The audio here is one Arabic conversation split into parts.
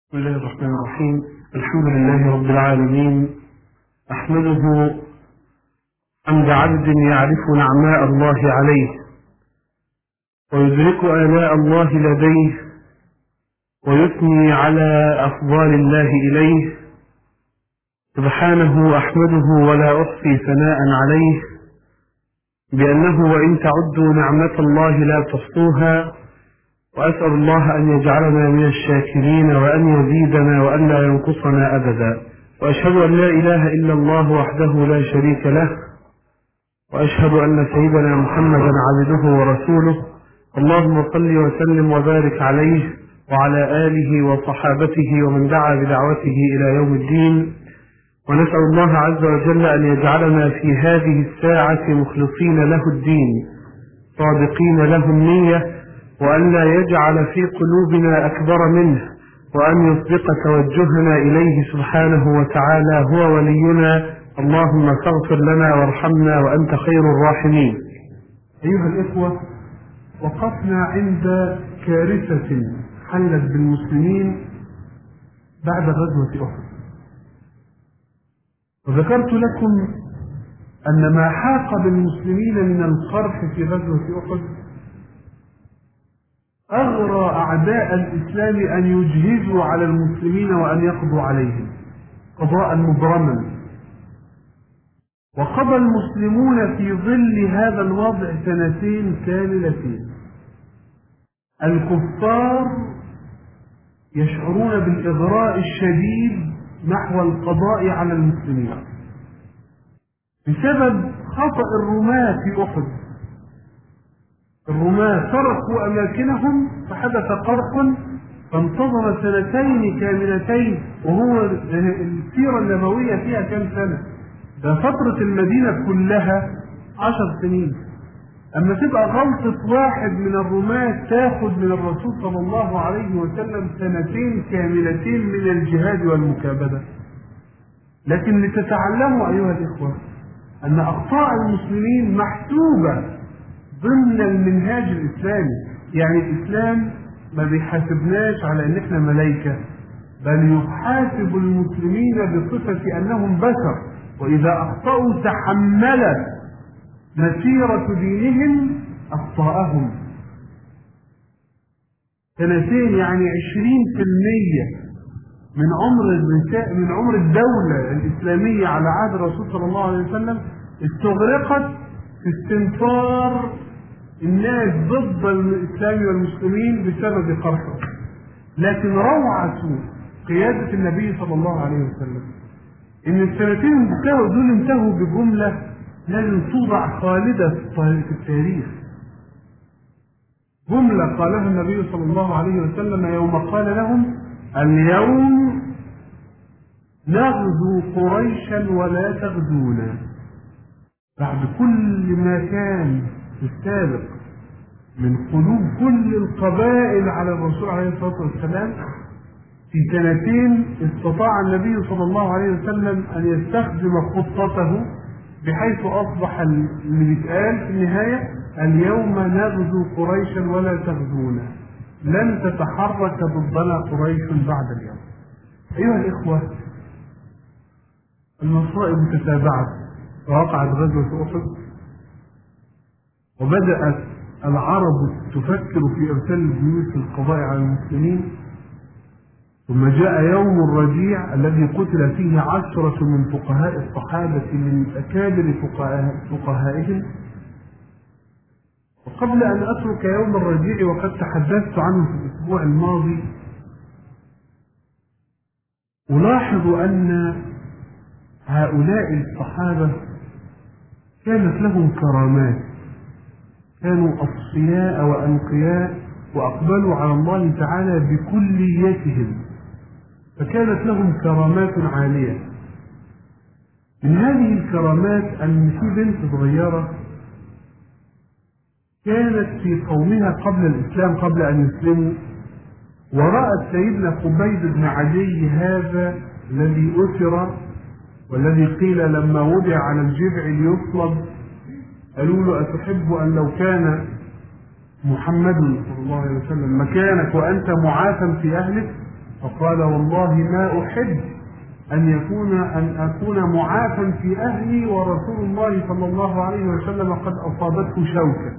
بسم الله الرحمن الرحيم. الحمد لله رب العالمين، أحمده حمد عبد يعرف نعماء الله عليه ويدرك آلاء الله لديه ويثني على أفضال الله إليه. سبحانه أحمده ولا أحصي ثناء عليه بأنه وإن تعدوا نعمة الله لا تحصوها، وأسأل الله أن يجعلنا من الشاكرين وأن يزيدنا وأن لا ينقصنا أبدا. وأشهد أن لا إله إلا الله وحده لا شريك له، وأشهد أن سيدنا محمدا عبده ورسوله. اللهم صل وسلم وبارك عليه وعلى آله وصحابته ومن دعا بدعوته إلى يوم الدين. ونسأل الله عز وجل أن يجعلنا في هذه الساعة مخلصين له الدين صادقين له النية، وأن لا يجعل في قلوبنا أكبر منه، وأن يصدق توجهنا إليه سبحانه وتعالى. هو ولينا، اللهم فاغفر لنا وارحمنا وأنت خير الراحمين. أيها الإخوة، وقفنا عند كارثة حلت بالمسلمين بعد غزوة أحد، وذكرت لكم أن ما حاق بالمسلمين من القرح في غزوة أحد أغرى أعداء الإسلام أن يجهزوا على المسلمين وأن يقضوا عليهم قضاء مبرما. وقضى المسلمون في ظل هذا الوضع سنتين كاملتين. الكفار يشعرون بالإغراء الشديد نحو القضاء على المسلمين بسبب خطأ الرماة في أحد. الرماة تركوا أماكنهم فحدث قرح، فانتظر سنتين كاملتين، وهو السيرة النبوية فيها كم سنة؟ ده فترة المدينة كلها 10 سنين. أما تبقى غلطة واحد من الرماة تاخد من الرسول صلى الله عليه وسلم سنتين كاملتين من الجهاد والمكابدة. لكن لتتعلموا أيها الإخوة أن أخطاء المسلمين محسوبة ضمن المنهاج الإسلامي. يعني الإسلام ما بيحاسبناش على أن احنا ملائكة، بل يحاسب المسلمين بصفة أنهم بشر، وإذا أخطأوا تحملت مسيرة دينهم أخطاءهم. سنتين يعني 20% من عمر الدولة الإسلامية على عهد الرسول صلى الله عليه وسلم استغرقت في استنفار الناس ضد الإسلام والمسلمين بسبب قرحه. لكن روعة قيادة النبي صلى الله عليه وسلم إن السنتين دول انتهوا بجملة لازم توضع خالدة في التاريخ. جملة قالها النبي صلى الله عليه وسلم يوم قال لهم: اليوم نغزو قريشا ولا تغزونا. بعد كل ما كان في السابق من قلوب كل القبائل على الرسول عليه الصلاة والسلام، في سنتين استطاع النبي صلى الله عليه وسلم أن يستخدم خطته بحيث أصبح اللي بيتقال في النهاية: اليوم نغزو قريشا ولا تغزونا، لن تتحرك ضدنا قريش بعد اليوم. أيها الإخوة، المصائب تتابعت، ووقعت غزوة أحد، وبدأت العرب تفكر في إرسال الجيوش للقضاء على المسلمين. ثم جاء يوم الرجيع الذي قتل فيه 10 من فقهاء الصحابة من أكابر فقهائهم. وقبل أن أترك يوم الرجيع وقد تحدثت عنه في الأسبوع الماضي، ألاحظ أن هؤلاء الصحابة كانت لهم كرامات، كانوا أصفياء وأنقياء وأقبلوا على الله تعالى بكليتهم، فكانت لهم كرامات عالية. من هذه الكرامات أن في بنت صغيرة كانت في قومها قبل الإسلام، قبل أن يسلموا، ورأت سيدنا قبيد بن عدي هذا الذي أسر، والذي قيل لما وضع على الجذع ليصلب قالوا له: أتحب أن لو كان محمد صلى الله عليه وسلم مكانك وأنت معافى في أهلك؟ فقال والله ما أحب أن أكون معافا في أهلي ورسول الله صلى الله عليه وسلم قد أصابته شوكة.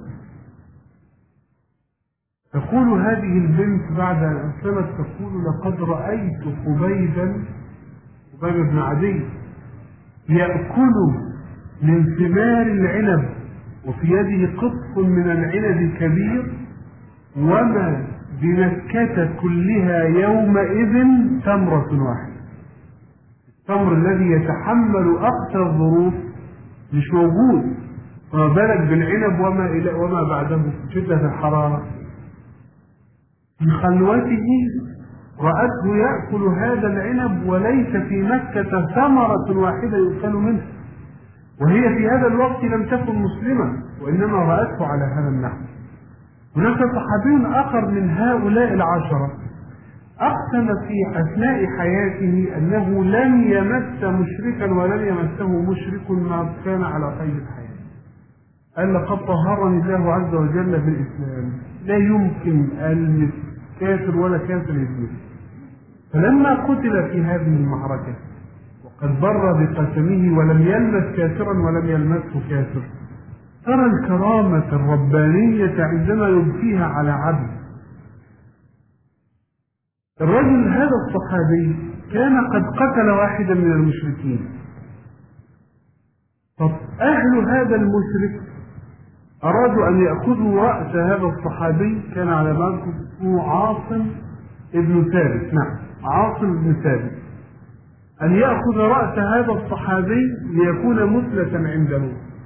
تقول هذه البنت بعد أن أسلمت، تقول لقد رأيت خبيب بن عدي يأكل من ثمار العنب وفي يده قطف من العنب كبير، وما بمكة كلها يومئذ تمرة واحدة. التمر الذي يتحمل أقصى الظروف مش موجود، فما بالك بالعنب وما بعده شدة الحرارة. في خلوته رأته يأكل هذا العنب وليس في مكة ثمرة واحدة يؤكل منه، وهي في هذا الوقت لم تكن مسلمة وإنما رأته على هذا النحو. هناك صحابي آخر من هؤلاء العشرة أقسم في أثناء حياته أنه لن يمس مشركا ولن يمسه مشرك ما كان على قيد الحياة. قال لقد طهرني الله عز وجل بالإسلام، لا يمكن ألمس كافر ولا كافر يزمس. فلما قتل في هذه المعركة وقد بر بقسمه ولم يلمس كافرا ولم يلمسه كافر، ترى الكرامة الربانية عندما يبكيها على عبد. الرجل هذا الصحابي كان قد قتل واحدا من المشركين، فأهل هذا المشرك أرادوا أن يأخذوا رأس هذا الصحابي، كان على ما اسمه عاصم ابن ثابت، نعم عاصم ابن ثابت، أن يأخذ رأس هذا الصحابي ليكون مثلة عنده.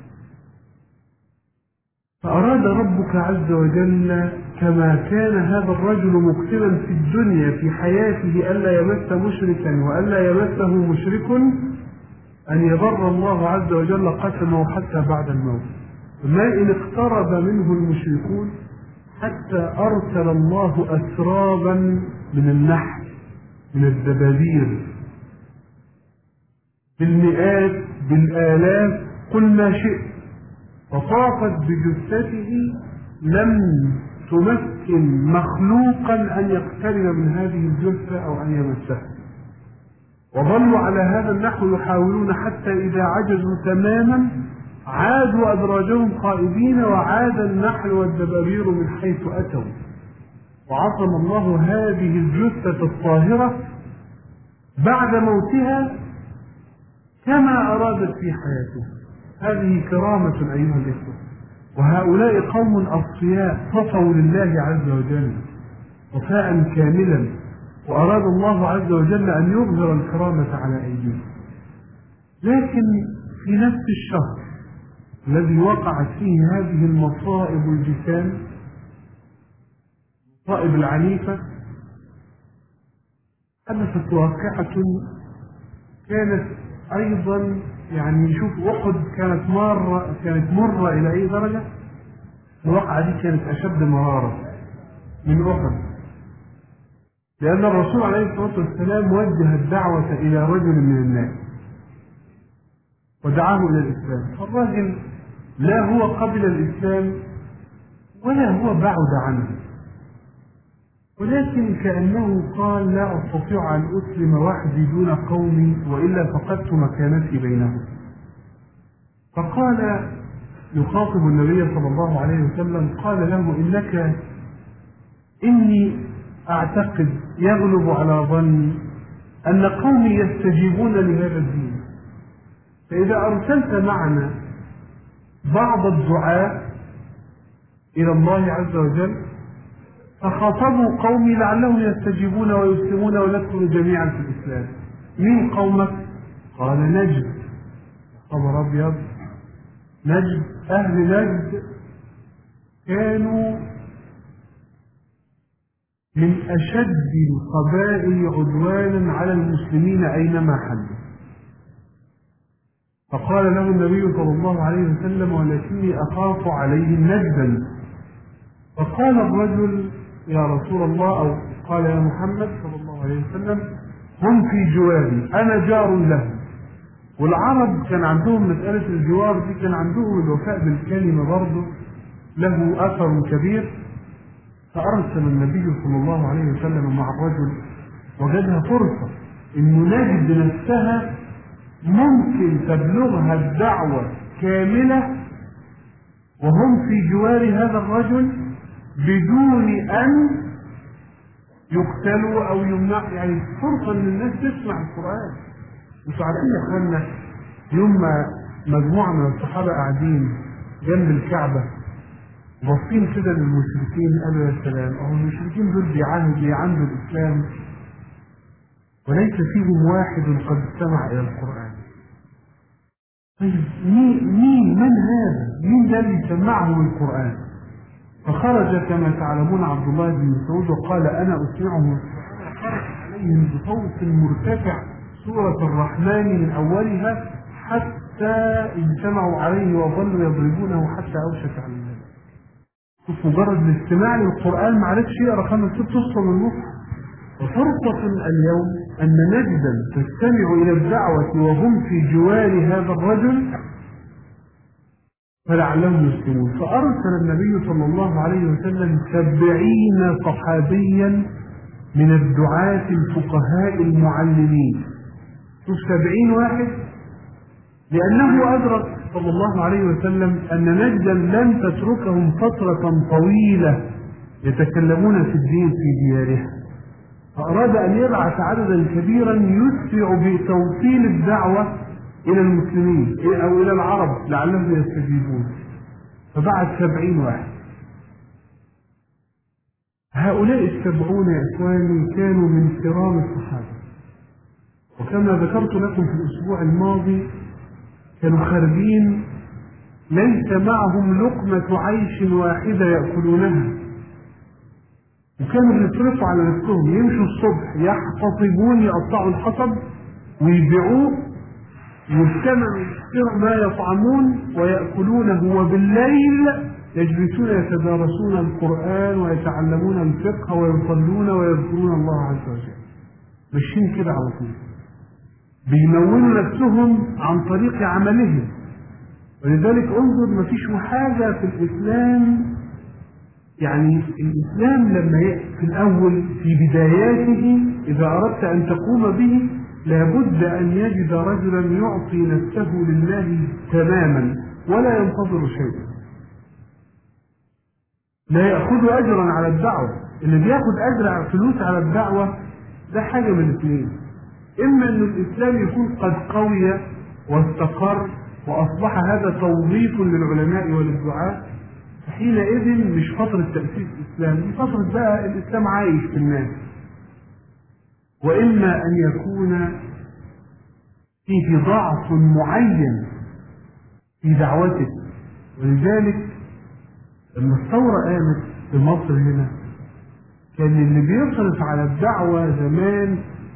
فأراد ربك عز وجل كما كان هذا الرجل مقسما في الدنيا في حياته ألا يمس مشركا وألا يمسه مشرك، أن يبر الله عز وجل قسمه حتى بعد الموت. ما إن اقترب منه المشركون حتى أرسل الله أسرابا من النحل من الدبابير بالمئات بالآلاف قل ما شئت، فطافت بجثته لم تمكن مخلوقا أن يقترب من هذه الجثة أو أن يمسها. وظلوا على هذا النحو يحاولون حتى إذا عجزوا تماما عادوا أدراجهم خائبين، وعاد النحل والدبابير من حيث أتوا، وعصم الله هذه الجثة الطاهرة بعد موتها كما أرادت في حياتها. هذه كرامة أيها الإخوة، وهؤلاء قوم أصفياء صفوا لله عز وجل وفاء كاملا، وأراد الله عز وجل أن يظهر الكرامة على أيديهم. لكن في نفس الشهر الذي وقعت فيه هذه المصائب الجسام، المصائب العنيفة، حدثت واقعة كانت أيضا يعني شوف أحد كانت مرة إلى أي درجة. الواقعة دي كانت أشد مرارة من أحد، لأن الرسول عليه الصلاة والسلام وجه الدعوة إلى رجل من الناس ودعاه إلى الإسلام، فالرجل لا هو قبل الإسلام ولا هو بعد عنه، ولكن كأنه قال لا أستطيع أن أسلم وحدي دون قومي وإلا فقدت مكانتي بينهم. فقال يخاطب النبي صلى الله عليه وسلم، قال له إني أعتقد يغلب على ظني أن قومي يستجيبون لهذا الدين، فإذا أرسلت معنا بعض الدعاء إلى الله عز وجل فخاطبوا قومي لعلهم يستجيبون ويسلمون وندخل جميعا في الإسلام. مين قومك؟ قال نجد. خبر أبيض، نجد، أهل نجد كانوا من أشد القبائل عدوانا على المسلمين أينما حلوا. فقال له النبي صلى الله عليه وسلم ولكني أخاف عليهم نجدا. فقال الرجل يا رسول الله، أو قال يا محمد صلى الله عليه وسلم، هم في جواري أنا جار لهم. والعرب كان عندهم مسألة الجوار دي، كان عندهم الوفاء بالكلمة برضه له أثر كبير. فأرسل النبي صلى الله عليه وسلم مع الرجل وجدها فرصة إنه نجد نفسها ممكن تبلغها الدعوة كاملة وهم في جوار هذا الرجل بدون أن يقتلوا أو يمنع، يعني فرصة إن الناس تسمع القرآن. انتوا عارفين يا اخوانا يوم ما مجموعة من الصحابة قاعدين جنب الكعبة باصين كده للمشركين قالوا يا سلام، اهو المشركين دول بيعاندوا الإسلام وليس فيهم واحد قد استمع إلى القرآن. طيب من هذا؟ مين ده اللي سمعهم القرآن؟ فخرج كما تعلمون عبد الله بن مسعود وقال أنا أسمعهم. خرج عليهم بصوت مرتفع سورة الرحمن من أولها حتى اجتمعوا عليه وظلوا يضربونه حتى أوشك على الناس. مجرد الاستماع للقرآن ما عرفش يقرأ 5 6 أسطر من المصحف. وفرصة اليوم أن نجدا تستمع إلى الدعوة وهم في جوار هذا الرجل فلعلهم يسلمون. فأرسل النبي صلى الله عليه وسلم 70 صحابيا من الدعاة الفقهاء المعلمين. شوف 70 واحد، لأنه أدرك صلى الله عليه وسلم أن نجدا لن تتركهم فترة طويلة يتكلمون في الدين في ديارها، فأراد أن يبعث عددا كبيرا يسرع بتوصيل الدعوة إلى المسلمين أو إلى العرب لعلهم يستجيبون. فبعث 70 واحد. هؤلاء 70 يا إخواني كانوا من كرام الصحابة، وكما ذكرت لكم في الأسبوع الماضي كانوا خارجين ليس معهم لقمة عيش واحدة يأكلونها، وكانوا بيصرفوا على نفسهم، يمشوا الصبح يحتطبون يقطعوا الحطب ويبيعوه والثمن ما يطعمون ويأكلونه، وبالليل يجلسون يتدارسون القرآن ويتعلمون الفقه ويصلون ويذكرون الله عز وجل. ماشيين كده على طول بيمولوا نفسهم عن طريق عملهم. ولذلك انظر مفيش حاجة في الإسلام، يعني الإسلام لما في الأول في بداياته إذا أردت أن تقوم به لابد أن يجد رجلا يعطي نفسه لله تماما ولا ينتظر شيئا، لا يأخذ أجرا على الدعوة. اللي بيأخذ أجر فلوس على الدعوة ده حاجة من الاثنين، إما أن الإسلام يكون قد قوي واستقر وأصبح هذا توظيف للعلماء وللدعاء، حينئذ مش فترة تأسيس الإسلام، دي فترة بقى الإسلام عايش في الناس. وإما أن يكون فيه ضعف معين في دعوته. ولذلك لما الثورة قامت في مصر هنا كان اللي بيصرف على الدعوة زمان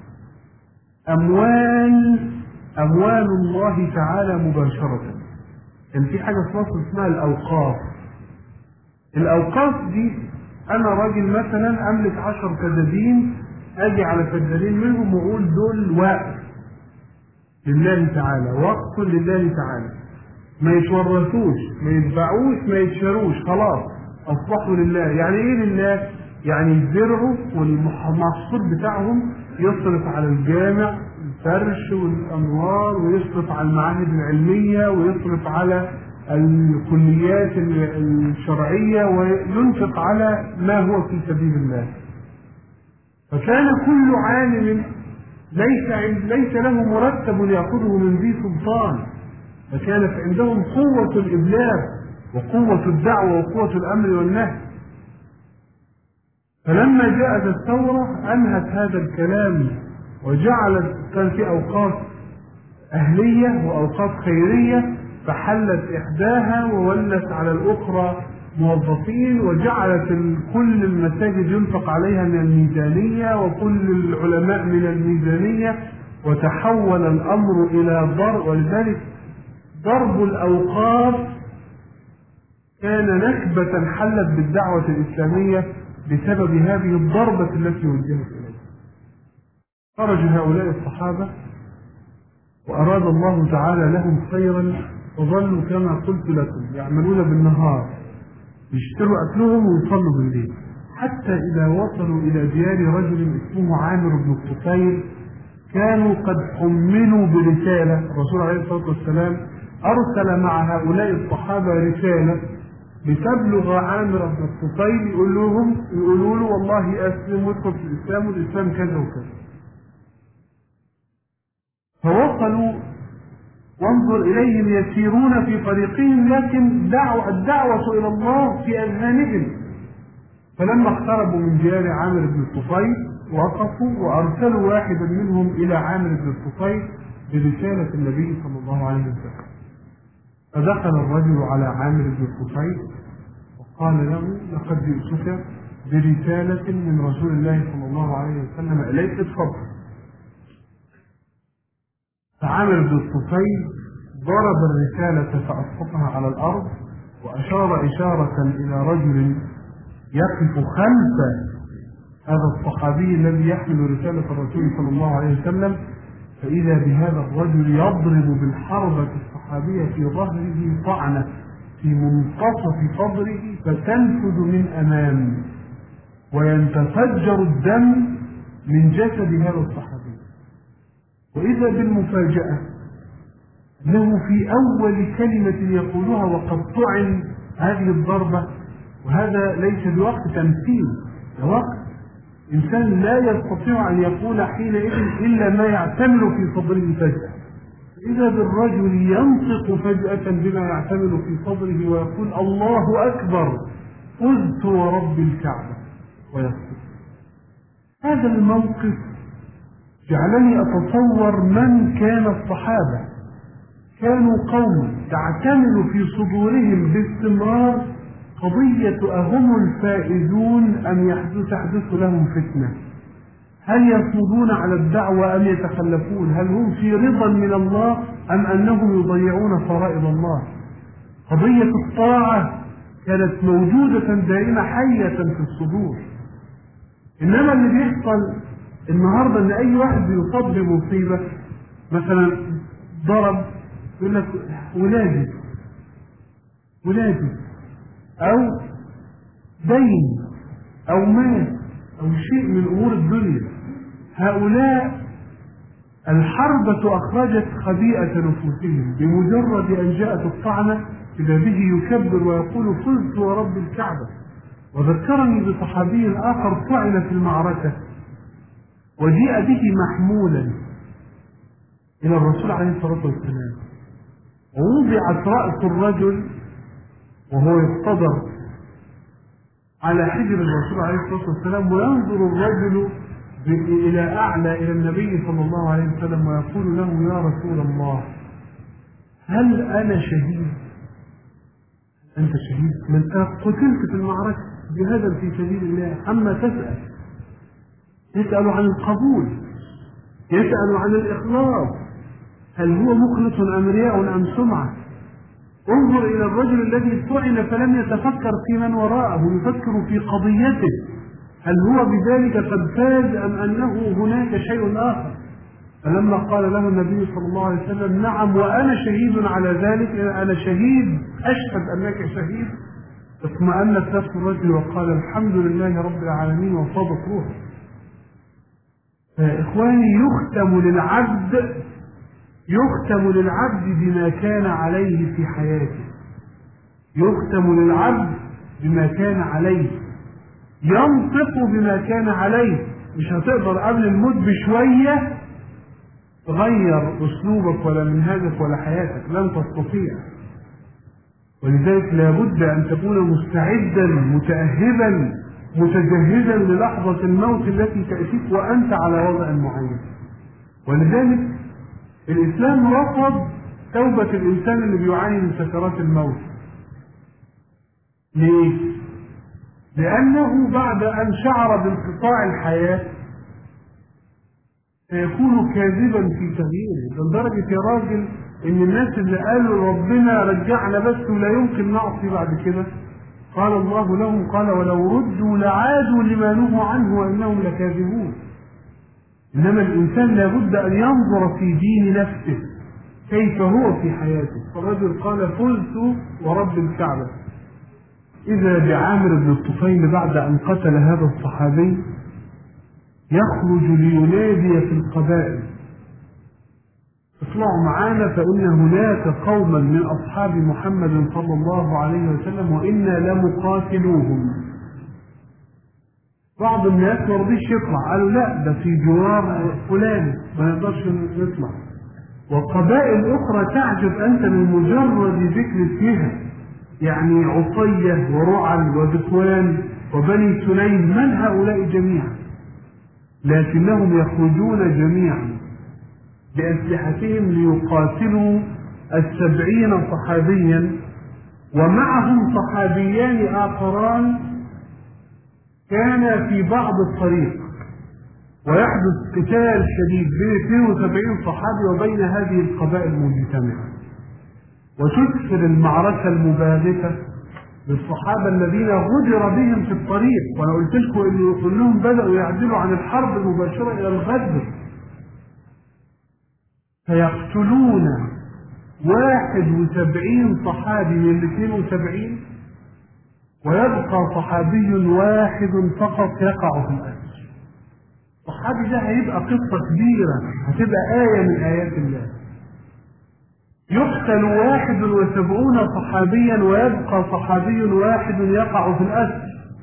أموال الله تعالى مباشرة. كان في حاجة في مصر اسمها الأوقاف. الأوقاف دي أنا راجل مثلا أملك 10 فدادين، أجي على فدادين منهم وأقول دول وقف لله تعالى، وقف لله تعالى، ما يتورثوش ما يتباعوش ما يتشروش، خلاص أصبحوا لله. يعني إيه لله؟ يعني يزرعوا والمحصول بتاعهم يصرف على الجامع الفرش والأنوار، ويصرف على المعاهد العلمية، ويصرف على الكليات الشرعية، وينفق على ما هو في سبيل الله. فكان كل عالم ليس له مرتب يأخذه من ذي سلطان، فكانت عندهم قوة الإبلاغ وقوة الدعوة وقوة الأمر والنهي. فلما جاءت الثورة أنهت هذا الكلام وجعلت، كان في أوقاف أهلية وأوقاف خيرية، فحلت إحداها وولت على الأخرى موظفين، وجعلت كل المساجد ينفق عليها من الميزانية وكل العلماء من الميزانية، وتحول الأمر إلى ضرب. ولذلك ضرب الأوقاف كان نكبة حلت بالدعوة الإسلامية بسبب هذه الضربة التي وجهت إليها. خرج هؤلاء الصحابة وأراد الله تعالى لهم خيرا، وظلوا كما قلت لكم يعملون بالنهار، يشتروا أكلهم ويصلوا بالليل، حتى إذا وصلوا إلى ديار رجل اسمه عامر بن الطفيل كانوا قد حملوا برسالة. الرسول عليه الصلاة والسلام أرسل مع هؤلاء الصحابة رسالة لتبلغ عامر بن الطفيل يقولوا له والله أسلم وادخل في الإسلام والإسلام كذا وكذا. فوصلوا وانظر إليهم يسيرون في طريقهم، لكن الدعوة إلى الله في أذهانهم. فلما اقتربوا من ديار عامر بن الطفيل وقفوا وأرسلوا واحدا منهم إلى عامر بن الطفيل برسالة النبي صلى الله عليه وسلم. فدخل الرجل على عامر بن الطفيل وقال له لقد جئتك برسالة من رسول الله صلى الله عليه وسلم إليك، اتفضل. فعامر بن الطفيل ضرب الرسالة فأسقطها على الأرض وأشار إشارة إلى رجل يقف خلف هذا الصحابي الذي يحمل رسالة الرسول صلى الله عليه وسلم، فإذا بهذا الرجل يضرب بالحربة الصحابية في ظهره طعنة في منتصف صدره فتنفذ من أمام ويتفجر الدم من جسد هذا الصحابي. وإذا بالمفاجأة أنه في أول كلمة يقولها وقد طعن هذه الضربة، وهذا ليس بوقت تمثيل، ده وقت إنسان لا يستطيع أن يقول حينئذ إلا ما يعتمل في صدره فجأة. إذا بالرجل ينطق فجأة بما يعتمل في صدره ويقول الله أكبر قلت ورب الكعبة ويسكت. هذا الموقف جعلني أتصور من كان الصحابة. كانوا قوم تعتمل في صدورهم باستمرار قضية أهم الفائزون أم تحدث لهم فتنة؟ هل يصمدون على الدعوة أم يتخلفون؟ هل هم في رضا من الله أم أنهم يضيعون فرائض الله؟ قضية الطاعة كانت موجودة دائما حية في الصدور. إنما اللي بيحصل النهاردة أن أي واحد بيصاب بمصيبة، مثلا ضرب يقول لك ولادي أو دين أو مال أو شيء من أمور الدنيا. هؤلاء الحربة أخرجت خبيئة نفوسهم، بمجرد أن جاءت الطعنة إذا به يكبر ويقول فزت ورب الكعبة. وذكرني بصحابي آخر طعن في المعركة وجيء به محمولا إلى الرسول عليه الصلاة والسلام، ووضعت رأس الرجل وهو يقتدر على حجر الرسول عليه الصلاة والسلام، وينظر الرجل إلى أعلى إلى النبي صلى الله عليه وسلم ويقول له يا رسول الله هل أنا شهيد؟ أنت شهيد؟ من قتلت في المعركة جهادا في سبيل الله، أما تسأل؟ يسأل عن القبول، يسأل عن الإخلاص، هل هو مخلص أم رياء أم سمعة؟ انظر إلى الرجل الذي طعن فلم يتفكر في من وراءه، يفكر في قضيته، هل هو بذلك قد فاز أم أنه هناك شيء آخر؟ فلما قال له النبي صلى الله عليه وسلم نعم وأنا شهيد على ذلك، أنا شهيد أشهد أنك شهيد، اطمأنت نفس الرجل وقال الحمد لله رب العالمين وصادت روحه. إخواني يختم للعبد بما كان عليه في حياته، يختم للعبد بما كان عليه، ينطق بما كان عليه. مش هتقدر قبل الموت بشوية تغير أسلوبك ولا منهجك ولا حياتك، لن تستطيع. ولذلك لابد أن تكون مستعدا متأهبا متجهزا للحظة الموت التي تأتيك وأنت على وضع معين. ولذلك الإسلام رفض توبة الإنسان اللي بيعاني من سكرات الموت. ليه؟ لأنه بعد أن شعر بانقطاع الحياة سيكون كاذبا في تغييره، لدرجة يا راجل إن الناس اللي قالوا ربنا رجعنا بس ولا يمكن نعصي بعد كده، قال الله لهم قال ولو ردوا لعادوا لما نهوا عنه وإنهم لكاذبون. إنما الإنسان لابد أن ينظر في دين نفسه كيف هو في حياته. فالرجل قال فزت ورب الكعبة، إذا بعامر بن الطفيل بعد أن قتل هذا الصحابي يخرج لينادي في القبائل: اطلعوا معانا فإن هناك قوما من أصحاب محمد صلى الله عليه وسلم وإنا لمقاتلوهم. بعض الناس ما رضيش يطلع، قالوا لا ده في جوار فلان ما نقدرش نطلع. وقبائل أخرى تعجب أنت من مجرد ذكر فيها، يعني عطية ورعل وذكوان وبني سليم، من هؤلاء جميعا؟ لكنهم يخرجون جميعا بأسلحتهم ليقاتلوا 70 صحابيا، ومعهم صحابيان آخران كان في بعض الطريق، ويحدث قتال شديد بين 72 صحابي وبين هذه القبائل المجتمعة، وتكثر المعركة المباغتة للصحابة الذين غدر بهم في الطريق. وأنا قلت لكم إنه كلهم بدأوا يعدلوا عن الحرب المباشرة إلى الغدر، فيقتلون 71 صحابي من 72، ويبقى صحابي واحد فقط يقع في الأسر. الصحابي ده هيبقى قصة كبيرة، هتبقى آية من آيات الله. يقتل 71 صحابيا ويبقى صحابي واحد يقع في الأسر.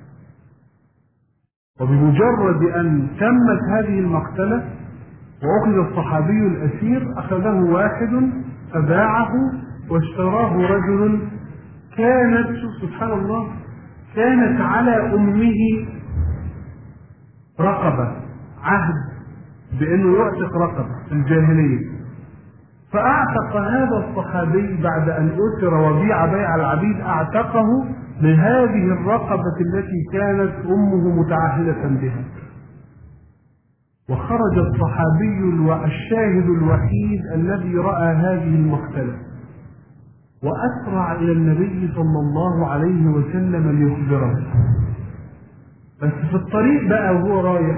وبمجرد أن تمت هذه المقتلة وأخذ الصحابي الأسير، أخذه واحد فباعه واشتراه رجل. كانت سبحان الله كانت على أمه رقبة، عهد بأنه يعتق رقبة في الجاهلية، فأعتق هذا الصحابي بعد أن أسر وبيع بيع العبيد، أعتقه لهذه الرقبة التي كانت أمه متعهدة بها. وخرج الصحابي الشاهد الوحيد الذي رأى هذه المقتلة، وأسرع إلى النبي صلى الله عليه وسلم ليخبره. بس في الطريق بقى وهو رايح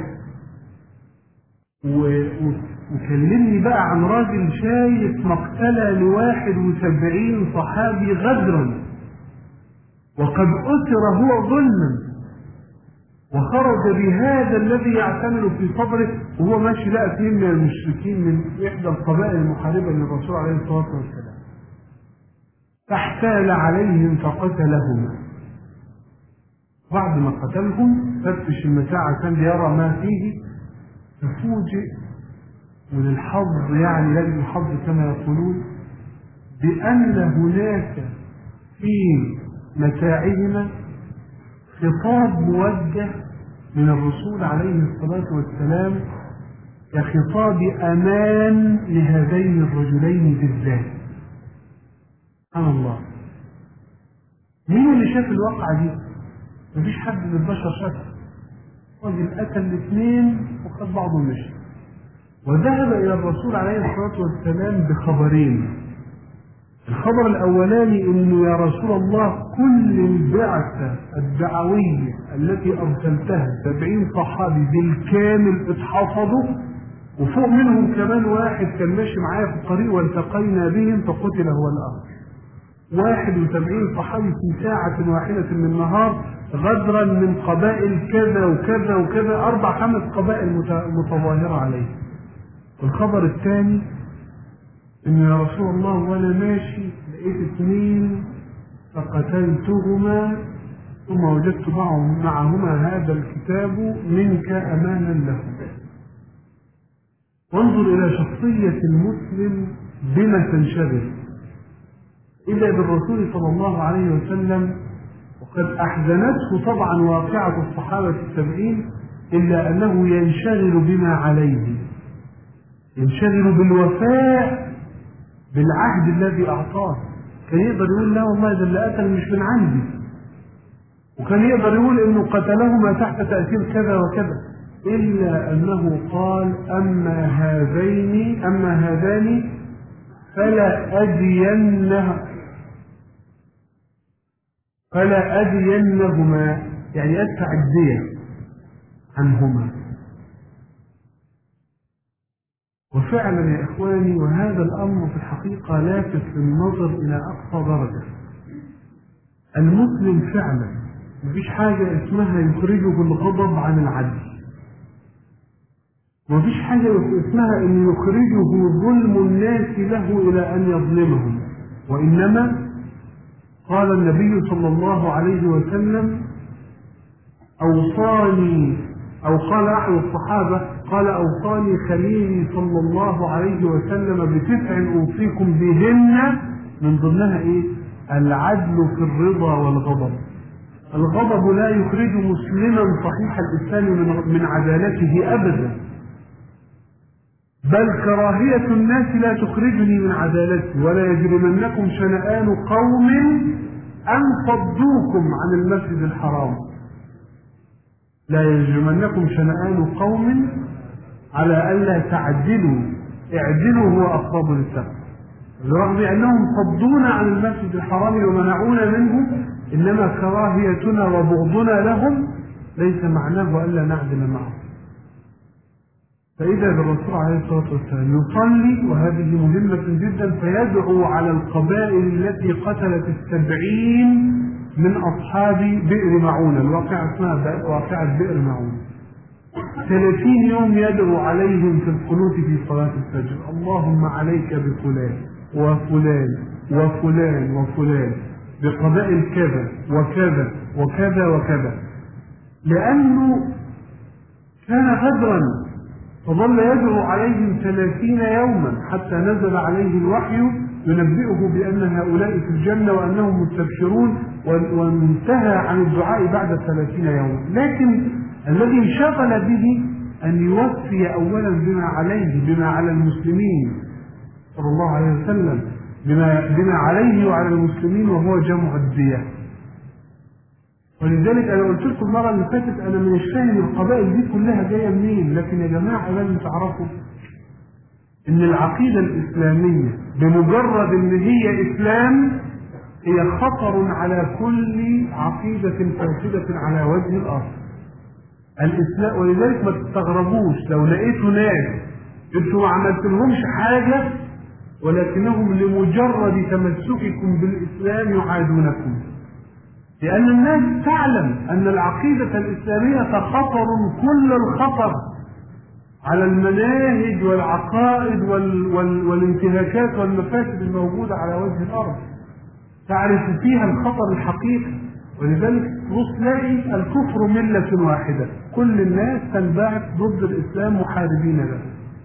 وكلمني بقى عن راجل شايف مقتلة 71 صحابي غدرا، وقد أسر هو ظلما، وخرج بهذا الذي يعتمل في صدره وهو ماشي لقى اثنين من المشركين من إحدى القبائل المحاربة للرسول عليه الصلاة والسلام، فاحتال عليهم فقتلهما. بعد ما قتلهم فتش المتاع كان ليرى ما فيه، ففوجئ من الحظ، يعني لازم الحظ كما يقولون، بأن هناك في متاعهما خطاب موجه من الرسول عليه الصلاة والسلام كخطاب أمان لهذين الرجلين بالذات. سبحان الله، مين اللي شاف الواقعة دي؟ مفيش حد من البشر شافها. راجل قتل الاثنين وخد بعضه ومشي، وذهب إلى الرسول عليه الصلاة والسلام بخبرين. الخبر الأولاني إنه يا رسول الله كل البعثة الدعوية التي أرسلتها 70 صحابي بالكامل اتحفظوا، وفوق منهم كمان واحد كان ماشي معايا في الطريق والتقينا بهم فقتل هو الآخر. 71 صحابي في ساعة واحدة من النهار غدرا من قبائل كذا وكذا وكذا، 4-5 قبائل متظاهرة عليه. والخبر الثاني إن يا رسول الله وأنا ماشي لقيت 2 فقتلتهما ثم وجدت معهما هذا الكتاب منك أمانا لهم. وانظر إلى شخصية المسلم بما تنشغل. إذا بالرسول صلى الله عليه وسلم وقد أحزنته طبعا واقعة الصحابة 70، إلا أنه ينشغل بما عليه، ينشغل بالوفاء بالعهد الذي أعطاه. كان يقدر يقول لا والله ده اللي قتل مش من عندي، وكان يقدر يقول إنه قتلهما تحت تأثير كذا وكذا، إلا أنه قال أما هذان فلا أدينهما، يعني أدفع الدية عنهما. وفعلا يا إخواني، وهذا الأمر في الحقيقة لافت للنظر إلى أقصى درجة. المسلم فعلا مفيش حاجة اسمها يخرجه الغضب عن العدل، مفيش حاجة اسمها ان يخرجه ظلم الناس له الى ان يظلمهم، وانما قال النبي صلى الله عليه وسلم اوصاني، او قال احد الصحابة قال اوصاني خليلي صلى الله عليه وسلم ب9 اوصيكم بهن، من ضمنها ايه؟ العدل في الرضا والغضب. الغضب لا يخرج مسلما صحيح الإسلام من عدالته أبدا، بل كراهية الناس لا تخرجني من عدالتي. ولا يجرمنكم شنآن قوم أن صدوكم عن المسجد الحرام، لا يجرمنكم شنآن قوم على ألا تعدلوا، اعدلوا هو أقرب للتقوى. برغم أنهم صدونا عن المسجد الحرام ومنعونا منه، إنما كراهيتنا وبغضنا لهم ليس معناه ألا نعدل معهم. فإذا بالرسول عليه الصلاة والسلام يصلي، وهذه مهمة جدا، فيدعو على القبائل التي قتلت 70 من أصحاب بئر معونة، الواقعة اسمها واقعة بئر معونة. 30 يوم يدعو عليهم في القنوت في صلاة الفجر: اللهم عليك بفلان وفلان وفلان وفلان بقبائل كذا وكذا وكذا وكذا، لأنه كان غدرا، فظل يدعو عليهم 30 يوما حتى نزل عليه الوحي ينبئه بأن هؤلاء في الجنة وأنهم مستبشرون، وانتهى عن الدعاء بعد 30 يوما. لكن الذي انشغل به أن يوفي أولا بما على المسلمين صلى الله عليه وسلم، بما عليه وعلى المسلمين، وهو جمع الدية. ولذلك أنا قلت لكم المرة اللي فاتت أنا مش فاهم القبائل دي كلها جاية منين، لكن يا جماعة لازم تعرفوا إن العقيدة الإسلامية بمجرد إن هي إسلام هي خطر على كل عقيدة فاسدة على وجه الأرض. الإسلام، ولذلك ما تستغربوش لو لقيتوا ناس انتوا ما عملتلهمش حاجة ولكنهم لمجرد تمسككم بالإسلام يعادونكم، لأن الناس تعلم أن العقيدة الإسلامية خطر كل الخطر على المناهج والعقائد والانتهاكات والمفاسد الموجودة على وجه الأرض، تعرف فيها الخطر الحقيقي. ولذلك تلاقي الكفر ملة واحدة، كل الناس تنبعث ضد الإسلام محاربين له،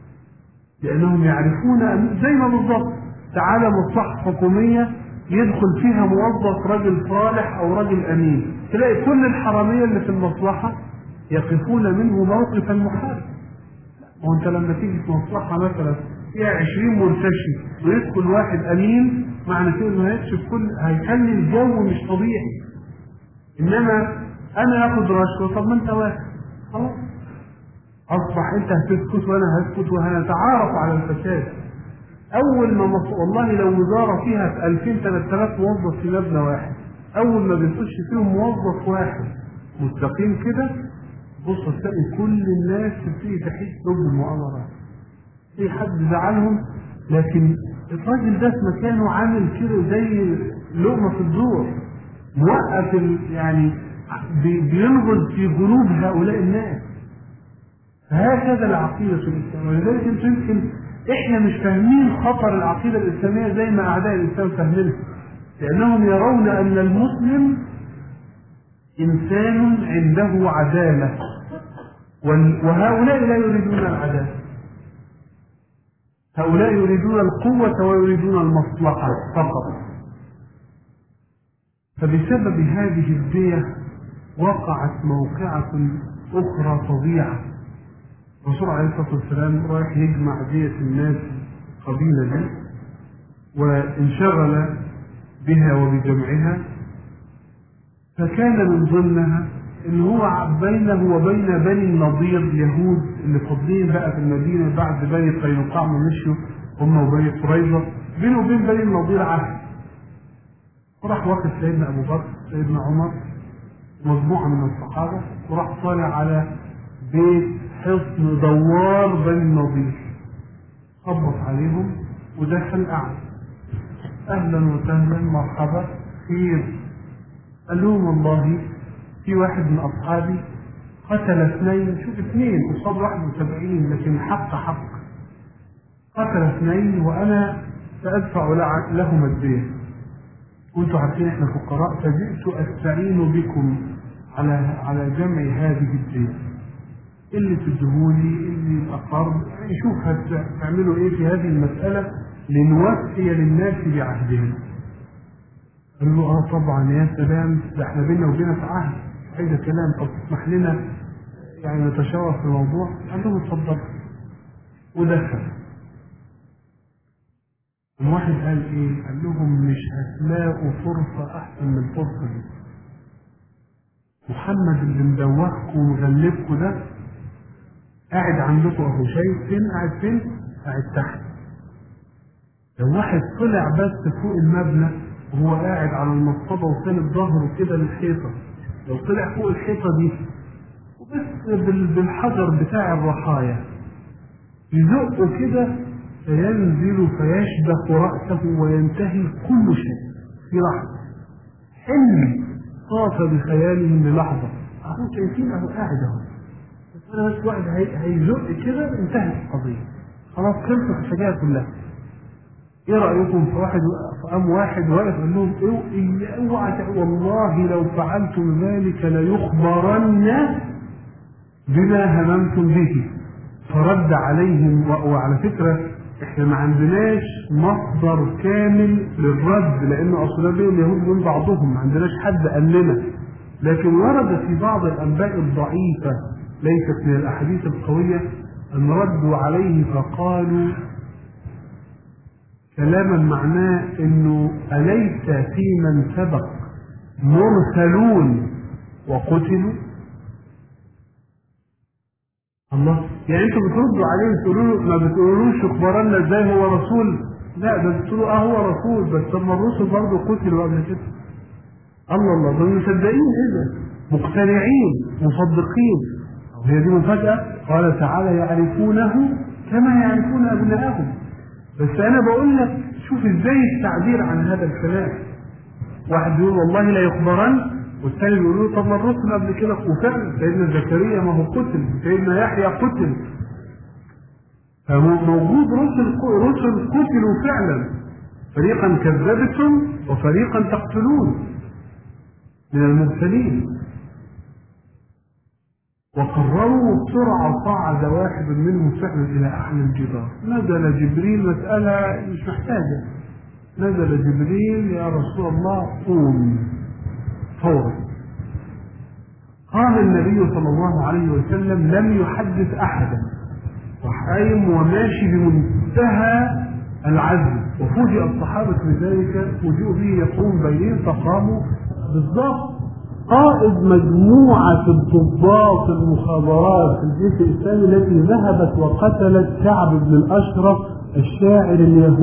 لأنهم يعرفون أن زي ما بالضبط تعالى مصلحة حكومية يدخل فيها موظف رجل صالح أو رجل أمين، تلاقي كل الحرامية اللي في المصلحة يقفون منه موقف المحارب. وانت لما تيجي في مصلحة مثلا فيها 20 مرتشي ويدخل واحد أمين، معنى كده انه هيخلي الجو مش طبيعي. إنما أنا آخد رشوة، طب ما أنت واحد خلاص أصبح أنت هتسكت وأنا هسكت وهنتعارف على الفساد. أول ما والله لو وزارة فيها 2000-3000 موظف في مبنى واحد، أول ما بيخش فيهم موظف واحد مستقيم كده، بص تلاقي كل الناس تبتدي تحس ضد المؤامرات، في حد زعلهم، لكن الراجل ده في مكانه عامل كده زي لقمة في الزور، موقف يعني بينغز في قلوب هؤلاء الناس. هكذا العقيدة الإسلامية. ولذلك يمكن إحنا مش فاهمين خطر العقيدة الإسلامية زي ما أعداء الإسلام فاهمينها، لأنهم يرون أن المسلم إنسان عنده عدالة، وهؤلاء لا يريدون العدالة، هؤلاء يريدون القوة ويريدون المصلحة فقط. فبسبب هذه الدية وقعت موقعة أخرى فظيعة. الرسول عليه الصلاة والسلام رايح يجمع دية الناس القبيلة دي، وانشغل بها وبجمعها، فكان من ضمنها ان هو بينه وبين بني النضير يهود اللي فاضلين بقى في المدينة بعد بني قينقاع ما مشوا هم وبني قريظة، بينه وبين بني النضير عهد. وراح واخد سيدنا أبو بكر سيدنا عمر مجموعة من الصحابة، وراح طالع على بيت حصن دوار بني النضير، خبط عليهم ودخل قعد: أهلا وسهلا، مرحبا، خير، قال لهم والله في واحد من أصحابي قتل 2، شوف 2 قصاد 71، لكن حق حق، قتل 2 وأنا سأدفع لهم الدين، وانتم عارفين احنا فقراء، فجئت أستعين بكم على جمع هذه الدين، اللي تدهوني اللي الأقرب، يعني شوف هتعملوا ايه في هذه المسألة لنوفي للناس بعهدهم. قال له طبعا يا سلام، ده احنا بينا وبينك عهد، عايز كلام، طب تسمح لنا يعني نتشاور في الموضوع؟ قال له اتفضل، ودخل. الواحد قال ايه؟ قال لهم مش هتلاقوا فرصة احسن من الفرصة دي، محمد اللي مدوخكم ومغلبكم ده قاعد عندكم اهو، شايف فين قاعد؟ فين قاعد؟ تحت. لو واحد طلع بس فوق المبنى وهو قاعد على المصطبة وساند ظهره كده للحيطة، لو طلع فوق الحيطة دي وبس بالحجر بتاع الرحايا يزقه كده فينزل فيشبك رأسه وينتهي كل شيء في لحظة. حلم طاف بخيالهم للحظة، اهو شايفين اهو قاعد اهو، بس انا بس واحد هيزق كده انتهت القضية، خلاص خلصت الحكاية كلها. ايه رأيكم في واحد قام واحد واقف قال لهم اوعى والله لو فعلتم ذلك ليخبرن بما هممتم به. فرد عليهم، وعلى فكرة احنا ما عندناش مصدر كامل للرد، لان اصلا بين اليهود من بعضهم ما عندناش حد قال لنا، لكن ورد في بعض الانباء الضعيفة ليست من الاحاديث القوية ان ردوا عليه فقالوا كلاما معناه انه اليس في من سبق مرسلون وقتلوا؟ الله، يعني انتوا بتردوا عليه تقولوا ما بتقولوش اخبرنا ازاي هو رسول؟ لا، ده بتقولوا هو رسول، بس طب ما الرسل برضه قتلوا قبل كده. الله دول مصدقين، ايه ده؟ مقتنعين مصدقين. هي دي مفاجأة. قال تعالى يعرفونه كما يعرفون ابنائهم. بس انا بقول لك شوف ازاي التعبير عن هذا الكلام، واحد بيقول والله لا يخبرن، والثاني بيقول له طب ما الرسل قبل كده، وفعلا سيدنا زكريا ما هو قتل، سيدنا يحيى قتل، فموجود رسل قتلوا فعلا، فريقا كذبتم وفريقا تقتلون من المرسلين. وقرروا بسرعة صعد واحد منهم فعلا إلى أعلى الجبال، نزل جبريل، مسألة مش محتاجة، نزل جبريل يا رسول الله قوم فورا. قام النبي صلى الله عليه وسلم لم يحدث أحدا، وحايم وماشي بمنتهى العزم، وفوجئ الصحابة بذلك، فوجئوا به يقوم بينهم، فقاموا بالضبط قائد مجموعة الضباط المخابرات في الجيش الإسلامي التي ذهبت وقتلت كعب بن الأشرف الشاعر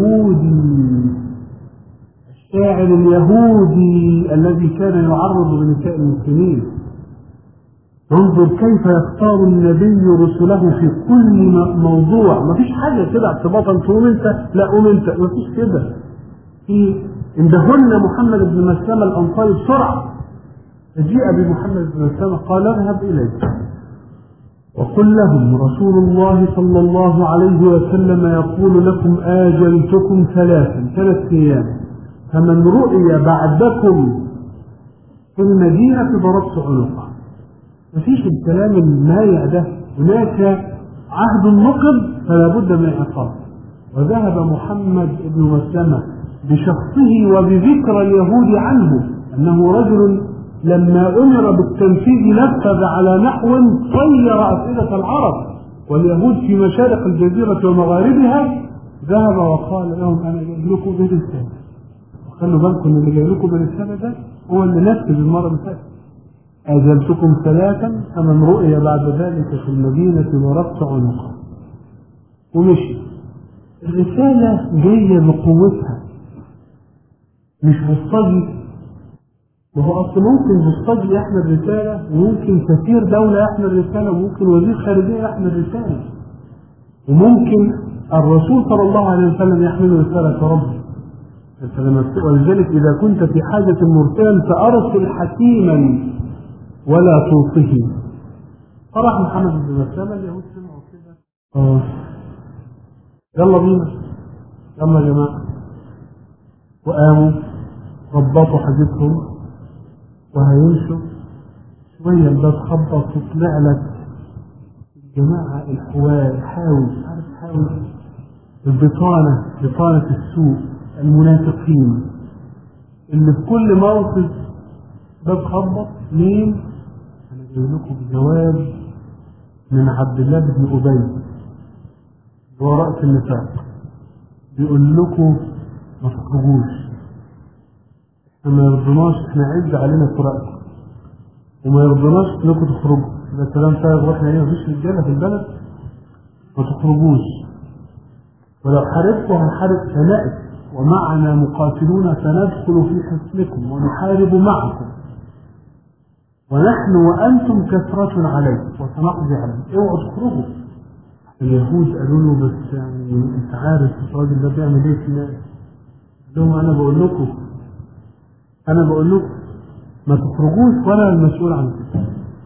اليهودي الذي كان يعرض لنساء المسلمين. انظر كيف يختار النبي رسله في كل موضوع، ما فيش حاجة كده اعتباطا تقوم انت لا قوم انت، ما فيش كده. اندهن محمد بن مسلمة الأنصاري بسرعة، فجيء بمحمد بن مسلمة قال اذهب إليه وقل لهم رسول الله صلى الله عليه وسلم يقول لكم آجلتكم 3 أيام، فمن رؤي بعدكم في المدينة ضربت عنقه. مفيش الكلام المايع ده، هناك عهد نقض فلا بد من عقاب. وذهب محمد بن مسلمة بشخصه وبذكر اليهود عنه أنه رجل لما أمر بالتنفيذ نفذ على نحو طير أفئدة العرب واليهود في مشارق الجزيرة ومغاربها، ذهب وقال لهم أنا جاي لكم برسالة، وخلوا بالكم اللي جاي لكم برسالة ده هو اللي نفذ المرة اللي فاتت، أجلتكم 3 فمن رؤي بعد ذلك في المدينة ضربت عنقه. ومشي. الرسالة جاية بقوتها مش بسطجي، وهو أصلا ممكن بسطجي يحمل رسالة، وممكن سفير دولة يحمل رسالة، وممكن وزير خارجية يحمل رسالة، وممكن الرسول صلى الله عليه وسلم يحمل رسالة ربه. ولذلك إذا كنت في حاجة مرسلا فأرسل حكيما ولا توصه. فرح محمد بن مسلمة اليهود سمعوا كده يلا بينا يلا يا جماعة، وقاموا ربطوا حاجتهم وهيمشوا شوية الباب خبط وطلع لك الجماعة الحاوي بطانة السوء المنافقين اللي في كل موقف باب خبط. مين؟ أنا جاي لكم بجواب من عبد الله بن أبي هو رأس النفاق، بيقول لكم ما تخرجوش، احنا ما يرضناش، احنا عز علينا فراقكم وما يرضناش انكم تخرجوا. ده كلام فارغ، واحنا هنا مفيش رجاله في البلد، ما تخرجوش، ولو حاربتوا هنحارب سنائك ومعنا مقاتلون سندخل في حصنكم ونحارب معكم ونحن وانتم كثرة عليكم وسنقضي عليكم، اوعوا تخرجوا. اليهود قالوا له بس يعني انت عارف الراجل ده بيعمل ايه في الناس؟ قال لهم انا بقول لكم ما تخرجوش ولا المسؤول عن كده،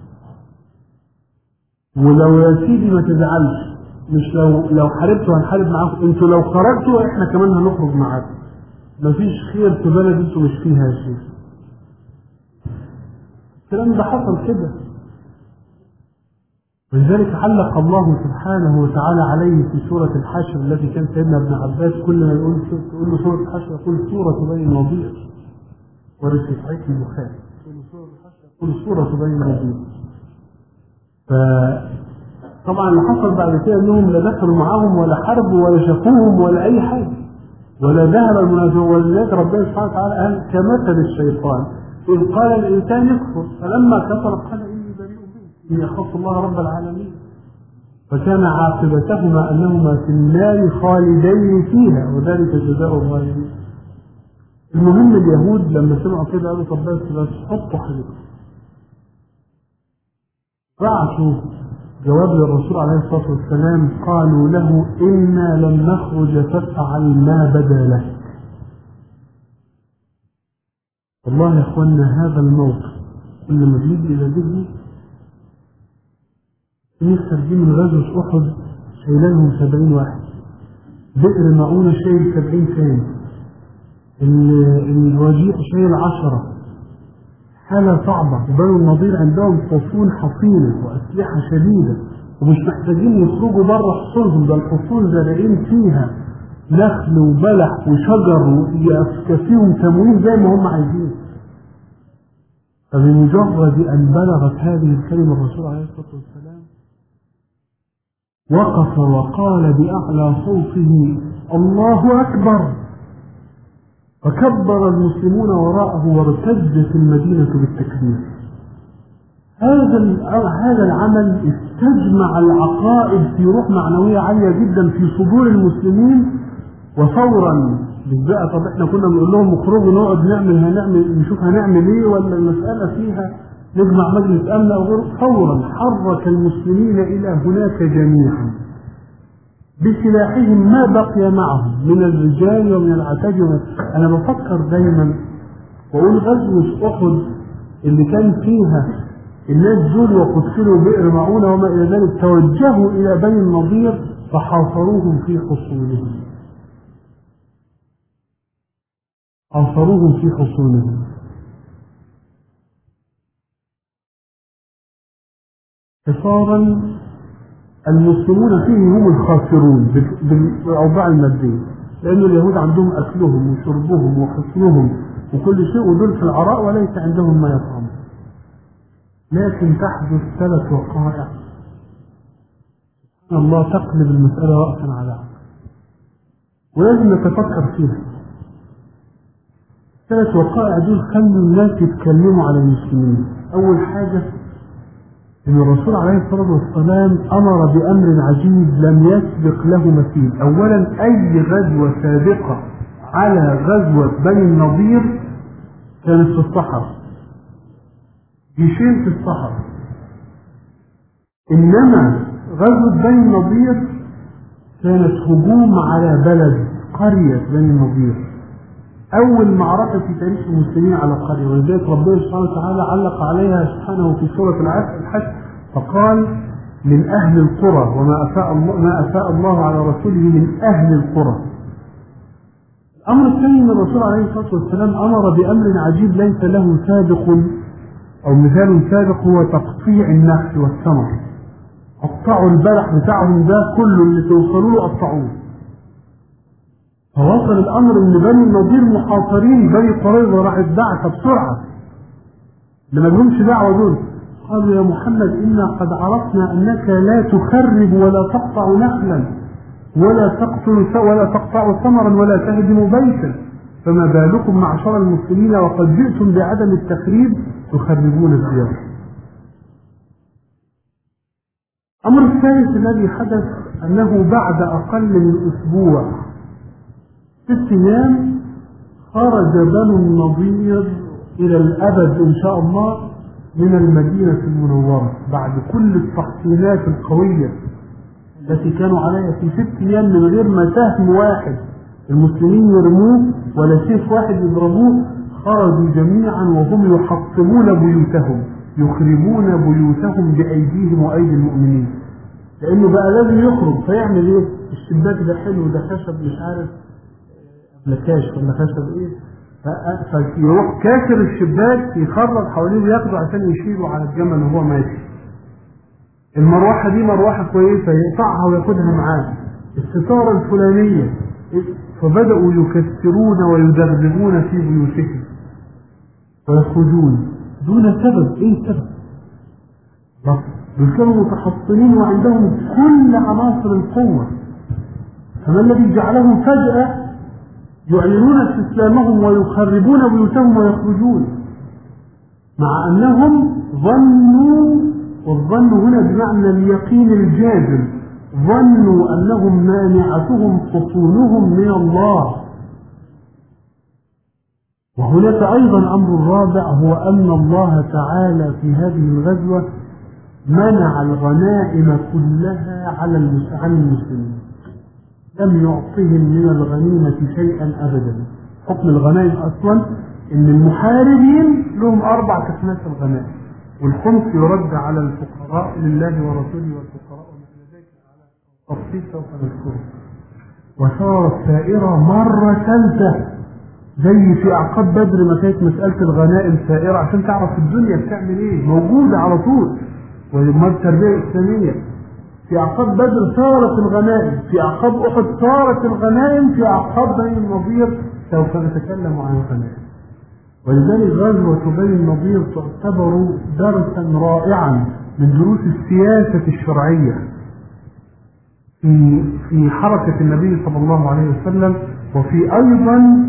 ولو يا سيدي ما تزعلش، مش لو حاربتوا هنحارب معاكم، انتوا لو خرجتوا احنا كمان هنخرج معاكم، مفيش خير في بلد انتوا مش فيها يا شيخ. الكلام ده حصل كده، ولذلك علق الله سبحانه وتعالى عليه في سورة الحشر التي كان سيدنا ابن عباس كل ما تقول له سورة الحشر يقول سورة بني النضير، ورث صحيح البخاري يقول سورة بني النضير. فطبعا اللي حصل بعد كده انهم لا دخلوا معاهم ولا حربوا ولا شافوهم ولا اي حاجة ولا ذهب المنافقون، ولذلك ربنا سبحانه وتعالى قال كمثل الشيطان إذ قال الإنسان يكفر فلما كفر قال إني بريء منك إني أخاف الله رب العالمين، فكان عاقبتهما أنهما في النار خالدين فيها وذلك جزاء الظالمين. المهم اليهود لما سمعوا كده قالوا طب بس حطوا حاجتهم، بعثوا جواب للرسول عليه الصلاة والسلام قالوا له إنا لم نخرج فافعل ما بدا لك. والله يا اخوانا هذا الموقف كل ما بيجي الى ذهني خارجين من غزوة احد شايلانهم 70 واحد، بئر معونة شايل 70 ثاني، الوجيء شايل 10، حالة صعبة. وبنو النضير عندهم حصون حصينة وأسلحة شديدة ومش محتاجين يخرجوا بره حصونهم، ده الحصون زارعين فيها نخل وبلح وشجر ويكفيهم تموين زي ما هم عايزين. فبمجرد أن بلغت هذه الكلمة الرسول عليه الصلاة والسلام وقف وقال بأعلى صوته الله أكبر، فكبر المسلمون وراءه وارتجت المدينة بالتكبير. هذا العمل استجمع العقائد في روح معنوية عالية جدا في صدور المسلمين، وفورا بالبقى طب احنا كنا بنقول لهم اخرجوا نقعد هنعمل نشوف هنعمل ايه ولا المسألة فيها نجمع مجلس امن او غيره، فورا حرك المسلمين الى هناك جميعا بسلاحهم ما بقي معهم من الرجال ومن العتاد. انا بفكر دايما واقول غزوة احد اللي كان فيها الناس دول وقتلوا بئر معونة وما الى ذلك توجهوا الى بني النضير فحاصروهم في حصونهم، حاصروهم في حصونهم. حصارا المسلمون فيه هم الخاسرون بالأوضاع المادية، لأن اليهود عندهم أكلهم وشربهم وحصنهم وكل شيء ودول في العراء وليس عندهم ما يطعم. لكن تحدث 3 وقائع الله تقلب المسألة رأسا على عقب ولازم نتفكر فيها. 3 وقائع دول خلوا الناس يتكلموا على المسلمين. أول حاجة إن الرسول عليه الصلاة والسلام أمر بأمر عجيب لم يسبق له مثيل. أولا أي غزوة سابقة على غزوة بني النضير كانت في الصحراء، جيشين في الصحراء، إنما غزوة بني النضير كانت هجوم على بلد قرية بني النضير أول معركة في تاريخ المسلمين على القرية، ولذلك ربنا سبحانه وتعالى علق عليها سبحانه في سورة الحج فقال من أهل القرى ما أفاء الله على رسوله من أهل القرى. الأمر الثاني من الرسول عليه الصلاة والسلام أمر بأمر عجيب ليس له سابق أو مثال سابق، هو تقطيع النخل والثمر. قطعوا البلح بتاعهم ده كله اللي توصلوا له قطعوه. فوصل الأمر إن بني النضير محاصرين، بني قريظة راحت بعثة بسرعة اللي ما لهمش دعوة دول، قالوا يا محمد إنا قد عرفنا أنك لا تخرب ولا تقطع نخلا ولا تقطع ثمرا ولا تهدم بيتا، فما بالكم معشر المسلمين وقد جئتم بعدم التخريب تخربون الديار. الأمر الثالث الذي حدث أنه بعد أقل من أسبوع 6 أيام خرج بنو النضير إلى الأبد إن شاء الله من المدينة المنورة بعد كل التحصينات القوية التي كانوا عليها في 6 أيام من غير ما سهم واحد المسلمين يرموه ولا سيف واحد يضربوه. خرجوا جميعا وهم يحطمون بيوتهم، يخربون بيوتهم بأيديهم وأيدي المؤمنين، لأنه بقى لازم يخرج. فيعمل إيه؟ الشباك ده حلو، ده خشب مش عارف لكاش ولا خشب إيه، فيروح كاسر الشباك يخرج حواليه وياخده عشان يشيله على الجمل وهو ماشي. المروحة دي مروحة كويسة يقطعها وياخدها معاه. الستارة الفلانية، فبدأوا يكسرون ويدغدغون في بيوتهم ويخرجون دون سبب. ايه السبب؟ دول كانوا متحصنين وعندهم كل عناصر القوة، فما الذي جعلهم فجأة يعلنون استسلامهم ويخربون بيوتهم ويخرجون، مع أنهم ظنوا، والظن هنا بمعنى اليقين الجازم، ظنوا أنهم مانعتهم حصونهم من الله. وهناك أيضا أمر رابع، هو أن الله تعالى في هذه الغزوة منع الغنائم كلها عن المسلمين، لم يعطهم من الغنيمة شيئا أبدا. حكم الغنائم أصلا إن المحاربين لهم 4 قسمات الغنائم، والخمس يرد على الفقراء لله ورسوله والفقراء وما إلى ذلك على تفصيل سوف نذكره. وصارت سائرة مرة ثالثة زي في أعقاب بدر ما كانت مسألة الغنائم سائرة، عشان تعرف الدنيا بتعمل إيه، موجودة على طول، وما التربية الإسلامية. في أعقاب بدر صارت الغنائم، في أعقاب أحد صارت الغنائم، في أعقاب بني النضير سوف نتكلم عن الغنائم. ولذلك غزوة بني النضير تعتبر درسا رائعا من دروس السياسة الشرعية في حركة النبي صلى الله عليه وسلم، وفي أيضا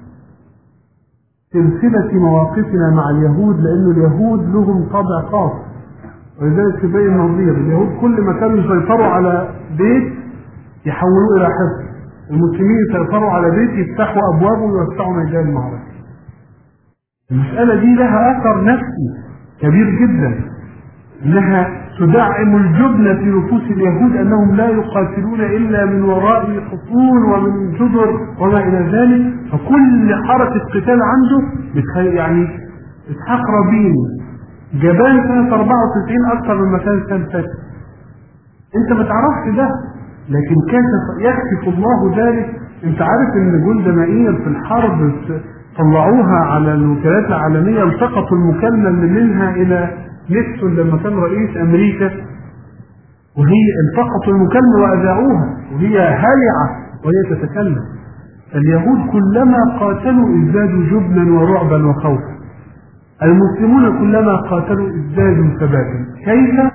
سلسلة مواقفنا مع اليهود، لأن اليهود لهم طبع خاص. ولذلك في بني النضير اليهود كل ما كانوا يسيطروا على بيت يحولوه إلى حصن، المسلمين يسيطروا على بيت يفتحوا أبوابه ويوسعوا ميدان المعركة. المسألة دي لها أثر نفسي كبير جدا، إنها تدعم الجبن في نفوس اليهود أنهم لا يقاتلون إلا من وراء حصون ومن جدر وما إلى ذلك. فكل حركة قتال عنده يعني إسحاق رابين جبان سنة 94 أكثر من مكان سنة 6. أنت ما تعرفش ده، لكن يكشف الله ذلك. أنت عارف إن جند مائير في الحرب طلعوها على الوكالات العالمية، التقطوا المكالمة اللي منها إلى نيكسون لما كان رئيس أمريكا، وهي التقطوا المكالمة وأذاعوها وهي هلعة وهي تتكلم. اليهود كلما قاتلوا ازدادوا جبنا ورعبا وخوفا، المسلمون كلما قاتلوا ازدادوا ثباتا. كيف؟